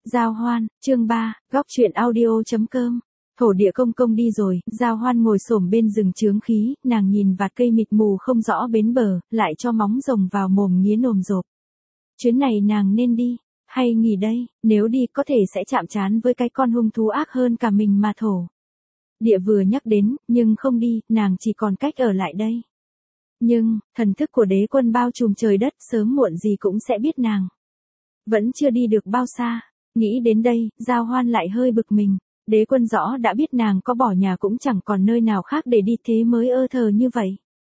Giao Hoan, chương 3, góc truyện audio.com. Thổ địa công công đi rồi, Giao Hoan ngồi xổm bên rừng chướng khí, nàng nhìn vạt cây mịt mù không rõ bến bờ, lại cho móng rồng vào mồm nghía nồm rộp. Chuyến này nàng nên đi, hay nghỉ đây, nếu đi có thể sẽ chạm trán với cái con hung thú ác hơn cả mình mà thổ. Địa vừa nhắc đến, nhưng không đi, nàng chỉ còn cách ở lại đây. Nhưng, thần thức của đế quân bao trùm trời đất sớm muộn gì cũng sẽ biết nàng. Vẫn chưa đi được bao xa, nghĩ đến đây, Giao Hoan lại hơi bực mình. Đế quân rõ đã biết nàng có bỏ nhà cũng chẳng còn nơi nào khác để đi thế mới ơ thờ như vậy.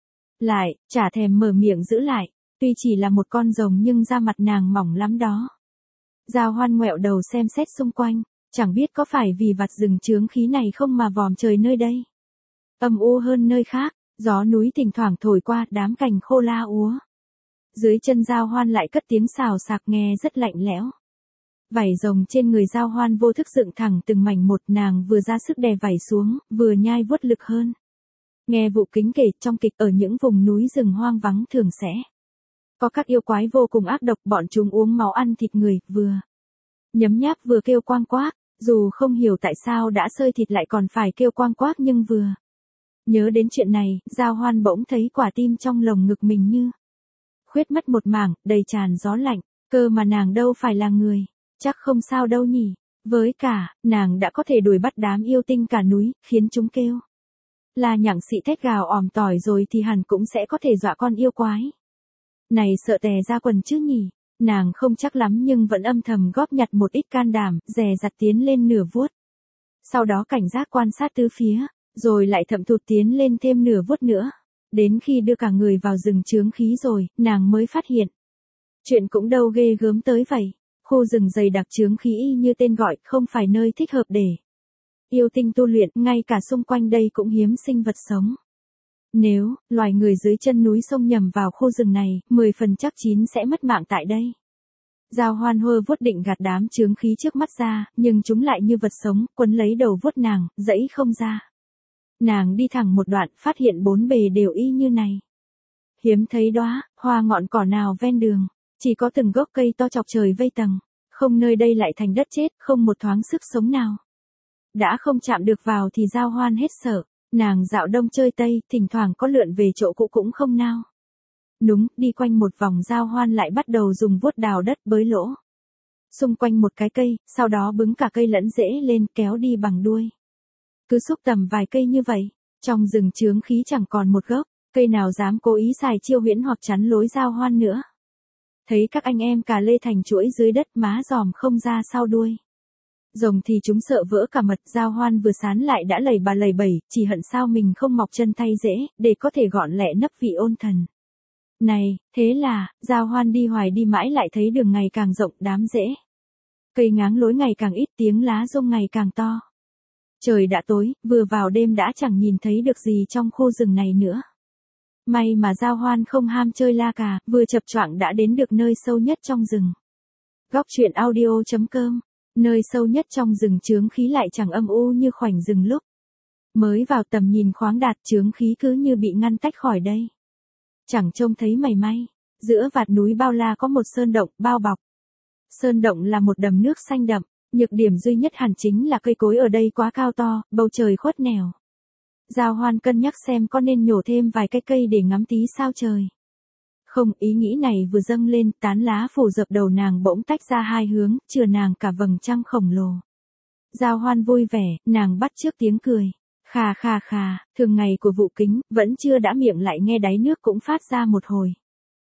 Lại, chả thèm mở miệng giữ lại, tuy chỉ là một con rồng nhưng da mặt nàng mỏng lắm đó. Giao Hoan ngoẹo đầu xem xét xung quanh, chẳng biết có phải vì vạt rừng chướng khí này không mà vòm trời nơi đây âm u hơn nơi khác, gió núi thỉnh thoảng thổi qua đám cành khô la úa. Dưới chân Giao Hoan lại cất tiếng xào xạc nghe rất lạnh lẽo. Vảy rồng trên người Giao Hoan vô thức dựng thẳng từng mảnh một, nàng vừa ra sức đè vảy xuống, vừa nhai vuốt lực hơn. Nghe Vũ Kính kể trong kịch ở những vùng núi rừng hoang vắng thường sẽ có các yêu quái vô cùng ác độc, bọn chúng uống máu ăn thịt người, vừa nhấm nháp vừa kêu quang quác, dù không hiểu tại sao đã sơi thịt lại còn phải kêu quang quác nhưng vừa nhớ đến chuyện này, Giao Hoan bỗng thấy quả tim trong lồng ngực mình như khuyết mất một mảng, đầy tràn gió lạnh, cơ mà nàng đâu phải là người, chắc không sao đâu nhỉ. Với cả, nàng đã có thể đuổi bắt đám yêu tinh cả núi, khiến chúng kêu là nhặng xị thét gào òm tỏi rồi thì hẳn cũng sẽ có thể dọa con yêu quái này sợ tè ra quần chứ nhỉ. Nàng không chắc lắm nhưng vẫn âm thầm góp nhặt một ít can đảm, dè dặt tiến lên nửa vuốt. Sau đó cảnh giác quan sát tứ phía, rồi lại thậm thụt tiến lên thêm nửa vuốt nữa. Đến khi đưa cả người vào rừng chướng khí rồi, nàng mới phát hiện. Chuyện cũng đâu ghê gớm tới vậy. Khu rừng dày đặc chướng khí y như tên gọi, không phải nơi thích hợp để yêu tinh tu luyện, ngay cả xung quanh đây cũng hiếm sinh vật sống. Nếu loài người dưới chân núi sông nhầm vào khu rừng này, 10 phần chắc 9 sẽ mất mạng tại đây. Giao Hoan hơ vuốt định gạt đám chướng khí trước mắt ra, nhưng chúng lại như vật sống, quấn lấy đầu vuốt nàng, dẫy không ra. Nàng đi thẳng một đoạn, phát hiện bốn bề đều y như này. Hiếm thấy đóa hoa ngọn cỏ nào ven đường, chỉ có từng gốc cây to chọc trời vây tầng, không nơi đây lại thành đất chết, không một thoáng sức sống nào. Đã không chạm được vào thì Giao Hoan hết sợ, nàng dạo đông chơi tây, thỉnh thoảng có lượn về chỗ cũ cũng không nào. Đúng, đi quanh một vòng Giao Hoan lại bắt đầu dùng vuốt đào đất bới lỗ. Xung quanh một cái cây, sau đó bứng cả cây lẫn rễ lên kéo đi bằng đuôi. Cứ xúc tầm vài cây như vậy, trong rừng chướng khí chẳng còn một gốc, cây nào dám cố ý xài chiêu huyễn hoặc chắn lối Giao Hoan nữa. Thấy các anh em cà lê thành chuỗi dưới đất má giòm không ra sau đuôi. Rồng thì chúng sợ vỡ cả mật, Giao Hoan vừa sán lại đã lầy bà lầy bẩy, chỉ hận sao mình không mọc chân thay rễ, để có thể gọn lẹ nấp vị ôn thần. Này, thế là, Giao Hoan đi hoài đi mãi lại thấy đường ngày càng rộng đám rễ. Cây ngáng lối ngày càng ít tiếng lá rung ngày càng to. Trời đã tối, vừa vào đêm đã chẳng nhìn thấy được gì trong khu rừng này nữa. May mà Giao Hoan không ham chơi la cà, vừa chập choạng đã đến được nơi sâu nhất trong rừng. Góc truyện audio.com, nơi sâu nhất trong rừng chướng khí lại chẳng âm u như khoảnh rừng lúc mới vào tầm nhìn khoáng đạt, chướng khí cứ như bị ngăn tách khỏi đây. Chẳng trông thấy mảy may, giữa vạt núi bao la có một sơn động bao bọc. Sơn động là một đầm nước xanh đậm, nhược điểm duy nhất hẳn chính là cây cối ở đây quá cao to, bầu trời khuất nẻo. Giao Hoan cân nhắc xem có nên nhổ thêm vài cái cây để ngắm tí sao trời. Không, ý nghĩ này vừa dâng lên, tán lá phủ dập đầu nàng bỗng tách ra hai hướng, chừa nàng cả vầng trăng khổng lồ. Giao Hoan vui vẻ, nàng bắt chước tiếng cười. Khà khà khà, thường ngày của Vũ Kính, vẫn chưa đã miệng lại nghe đáy nước cũng phát ra một hồi.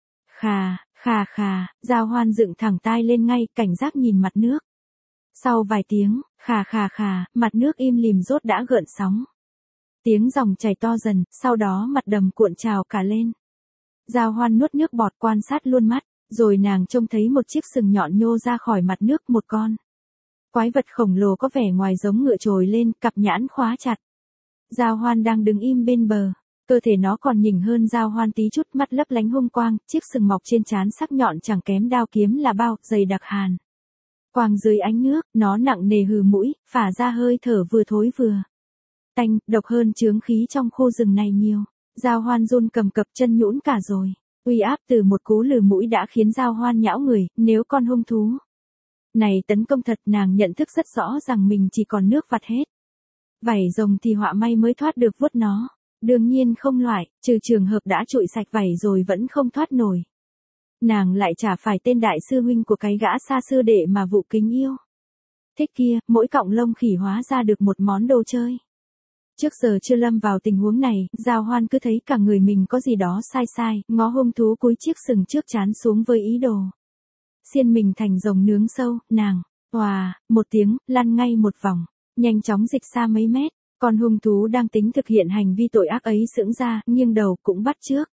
Khà, khà khà, Giao Hoan dựng thẳng tai lên ngay, cảnh giác nhìn mặt nước. Sau vài tiếng, khà khà khà, mặt nước im lìm rốt đã gợn sóng. Tiếng dòng chảy to dần, sau đó mặt đầm cuộn trào cả lên. Giao Hoan nuốt nước bọt quan sát luôn mắt, rồi nàng trông thấy một chiếc sừng nhọn nhô ra khỏi mặt nước, một con quái vật khổng lồ có vẻ ngoài giống ngựa trồi lên, cặp nhãn khóa chặt. Giao Hoan đang đứng im bên bờ, cơ thể nó còn nhỉnh hơn Giao Hoan tí chút, mắt lấp lánh hung quang, chiếc sừng mọc trên trán sắc nhọn chẳng kém đao kiếm là bao, dày đặc hàn. Quang dưới ánh nước, nó nặng nề hừ mũi, phả ra hơi thở vừa thối vừa tanh, độc hơn chướng khí trong khu rừng này nhiều. Giao Hoan run cầm cập, chân nhũn cả rồi. Uy áp từ một cú lừ mũi đã khiến Giao Hoan nhão người, nếu con hung thú Này tấn công thật, nàng nhận thức rất rõ rằng mình chỉ còn nước vặt hết. Vảy rồng thì họa may mới thoát được vuốt nó. Đương nhiên không loại, trừ trường hợp đã trụi sạch vảy rồi vẫn không thoát nổi. Nàng lại chả phải tên đại sư huynh của cái gã xa sư đệ mà Vụ Kính yêu. Thích kia, mỗi cọng lông khỉ hóa ra được một món đồ chơi. Trước giờ chưa lâm vào tình huống này, Giao Hoan cứ thấy cả người mình có gì đó sai sai, ngó hung thú cúi chiếc sừng trước trán xuống với ý đồ xiên mình thành rồng nướng sâu, nàng, một tiếng, lăn ngay một vòng, nhanh chóng dịch xa mấy mét, con hung thú đang tính thực hiện hành vi tội ác ấy sững ra, nghiêng đầu cũng bắt trước.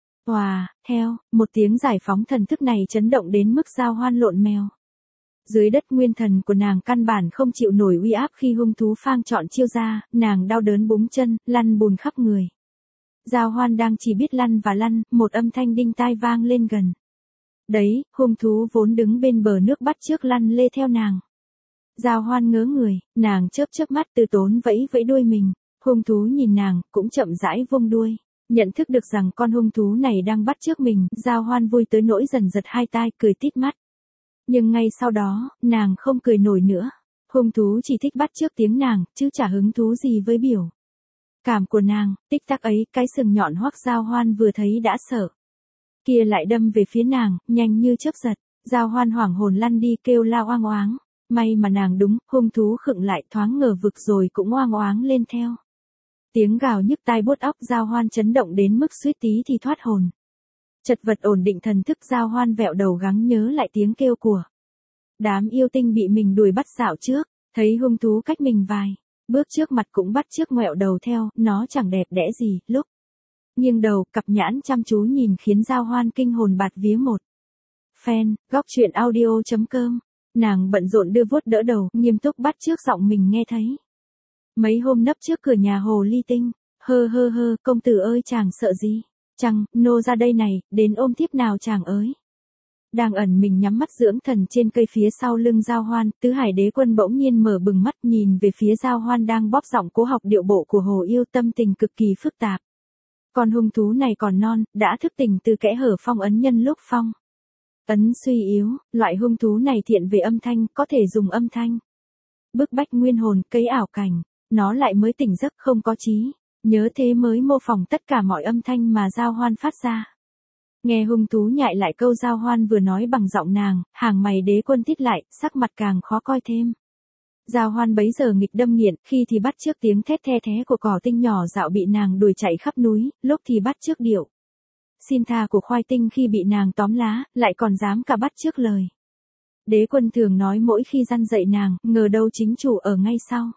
Theo, một tiếng giải phóng thần thức này chấn động đến mức Giao Hoan lộn mèo. Dưới đất nguyên thần của nàng căn bản không chịu nổi uy áp khi hung thú phang chọn chiêu ra, nàng đau đớn búng chân, lăn bùn khắp người. Giao Hoan đang chỉ biết lăn và lăn, một âm thanh đinh tai vang lên gần. Đấy, hung thú vốn đứng bên bờ nước bắt chước lăn lê theo nàng. Giao Hoan ngớ người, nàng chớp chớp mắt từ tốn vẫy vẫy đuôi mình, hung thú nhìn nàng, cũng chậm rãi vung đuôi. Nhận thức được rằng con hung thú này đang bắt chước mình, Giao Hoan vui tới nỗi dần giật hai tai, cười tít mắt. Nhưng ngay sau đó, nàng không cười nổi nữa. Hung thú chỉ thích bắt chước tiếng nàng, chứ chả hứng thú gì với biểu cảm của nàng. Tích tắc ấy, cái sừng nhọn hoắc Giao Hoan vừa thấy đã sợ. Kia lại đâm về phía nàng, nhanh như chớp giật. Giao Hoan hoảng hồn lăn đi kêu la oang oáng. May mà nàng đúng, hung thú khựng lại thoáng ngờ vực rồi cũng oang oáng lên theo. Tiếng gào nhức tai buốt óc, Giao Hoan chấn động đến mức suýt tí thì thoát hồn. Chật vật ổn định thần thức, Giao Hoan vẹo đầu gắng nhớ lại tiếng kêu của đám yêu tinh bị mình đuổi bắt dạo trước, thấy hung thú cách mình vài bước trước mặt cũng bắt chước ngoẹo đầu theo, nó chẳng đẹp đẽ gì, lúc nghiêng đầu, cặp nhãn chăm chú nhìn khiến Giao Hoan kinh hồn bạt vía một phen. Góc truyện audio.com, nàng bận rộn đưa vuốt đỡ đầu, nghiêm túc bắt chước giọng mình nghe thấy. Mấy hôm nấp trước cửa nhà hồ ly tinh, hơ, công tử ơi chàng sợ gì? Chăng, nô ra đây này, đến ôm thiếp nào chàng ơi. Đang ẩn mình nhắm mắt dưỡng thần trên cây phía sau lưng Giao Hoan, Tứ Hải Đế Quân bỗng nhiên mở bừng mắt nhìn về phía Giao Hoan đang bóp giọng cố học điệu bộ của hồ yêu, tâm tình cực kỳ phức tạp. Con hung thú này còn non, đã thức tỉnh từ kẽ hở phong ấn nhân lúc phong ấn suy yếu, loại hung thú này thiện về âm thanh, có thể dùng âm thanh bức bách nguyên hồn, cấy ảo cảnh, nó lại mới tỉnh giấc không có trí nhớ, thế mới mô phỏng tất cả mọi âm thanh mà Giao Hoan phát ra. Nghe hung thú nhại lại câu Giao Hoan vừa nói bằng giọng nàng, hàng mày Đế Quân thít lại, sắc mặt càng khó coi thêm. Giao Hoan bấy giờ nghịch đâm nghiện, khi thì bắt chước tiếng thét the thé của cỏ tinh nhỏ dạo bị nàng đuổi chạy khắp núi, lúc thì bắt chước điệu xin tha của khoai tinh khi bị nàng tóm lá, lại còn dám cả bắt chước lời Đế Quân thường nói mỗi khi răn dạy nàng, ngờ đâu chính chủ ở ngay sau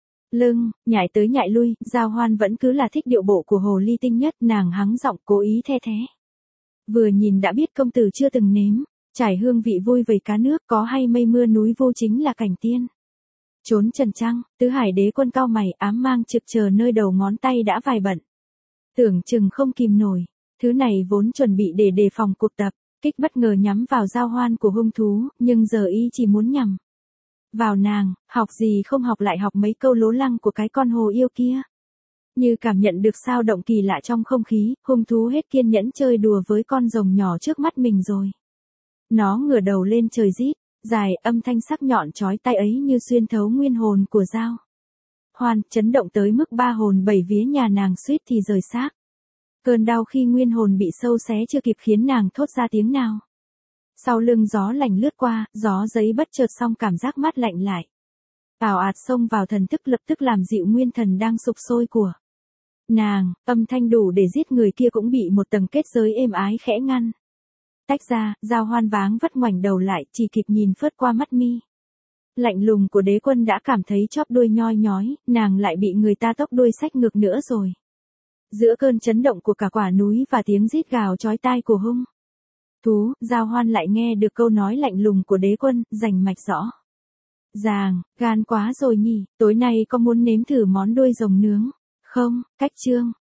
lưng, nhảy tới nhảy lui. Giao Hoan vẫn cứ là thích điệu bộ của hồ ly tinh nhất, nàng hắng giọng cố ý the thé. Vừa nhìn đã biết công tử chưa từng nếm trải hương vị vui vầy cá nước, có hay mây mưa núi vô chính là cảnh tiên trốn trần trăng. Tứ Hải Đế Quân cau mày, ám mang trực chờ nơi đầu ngón tay đã vài bận, tưởng chừng không kìm nổi. Thứ này vốn chuẩn bị để đề phòng cuộc tập kích bất ngờ nhắm vào Giao Hoan của hung thú, nhưng giờ y chỉ muốn nhằm vào nàng, học gì không học lại học mấy câu lố lăng của cái con hồ yêu kia. Như cảm nhận được sao động kỳ lạ trong không khí, hung thú hết kiên nhẫn chơi đùa với con rồng nhỏ trước mắt mình rồi. Nó ngửa đầu lên trời rít dài, âm thanh sắc nhọn chói tai ấy như xuyên thấu nguyên hồn của Giao Hoan, chấn động tới mức ba hồn bảy vía nhà nàng suýt thì rời xác. Cơn đau khi nguyên hồn bị sâu xé chưa kịp khiến nàng thốt ra tiếng nào. Sau lưng gió lạnh lướt qua, gió giấy bất chợt, xong cảm giác mát lạnh lại ào ạt xông vào thần thức, lập tức làm dịu nguyên thần đang sục sôi của nàng. Âm thanh đủ để giết người kia cũng bị một tầng kết giới êm ái khẽ ngăn tách ra. Giao Hoan váng vất ngoảnh đầu lại, chỉ kịp nhìn phớt qua mắt mi lạnh lùng của Đế Quân đã cảm thấy chóp đuôi nhoi nhói, nàng lại bị người ta tốc đuôi xách ngược nữa rồi. Giữa cơn chấn động của cả quả núi và tiếng rít gào chói tai của hung thú, Giao Hoan lại nghe được câu nói lạnh lùng của Đế Quân, rành mạch rõ ràng. Gan quá rồi nhỉ, tối nay có muốn nếm thử món đuôi rồng nướng không? Cách chương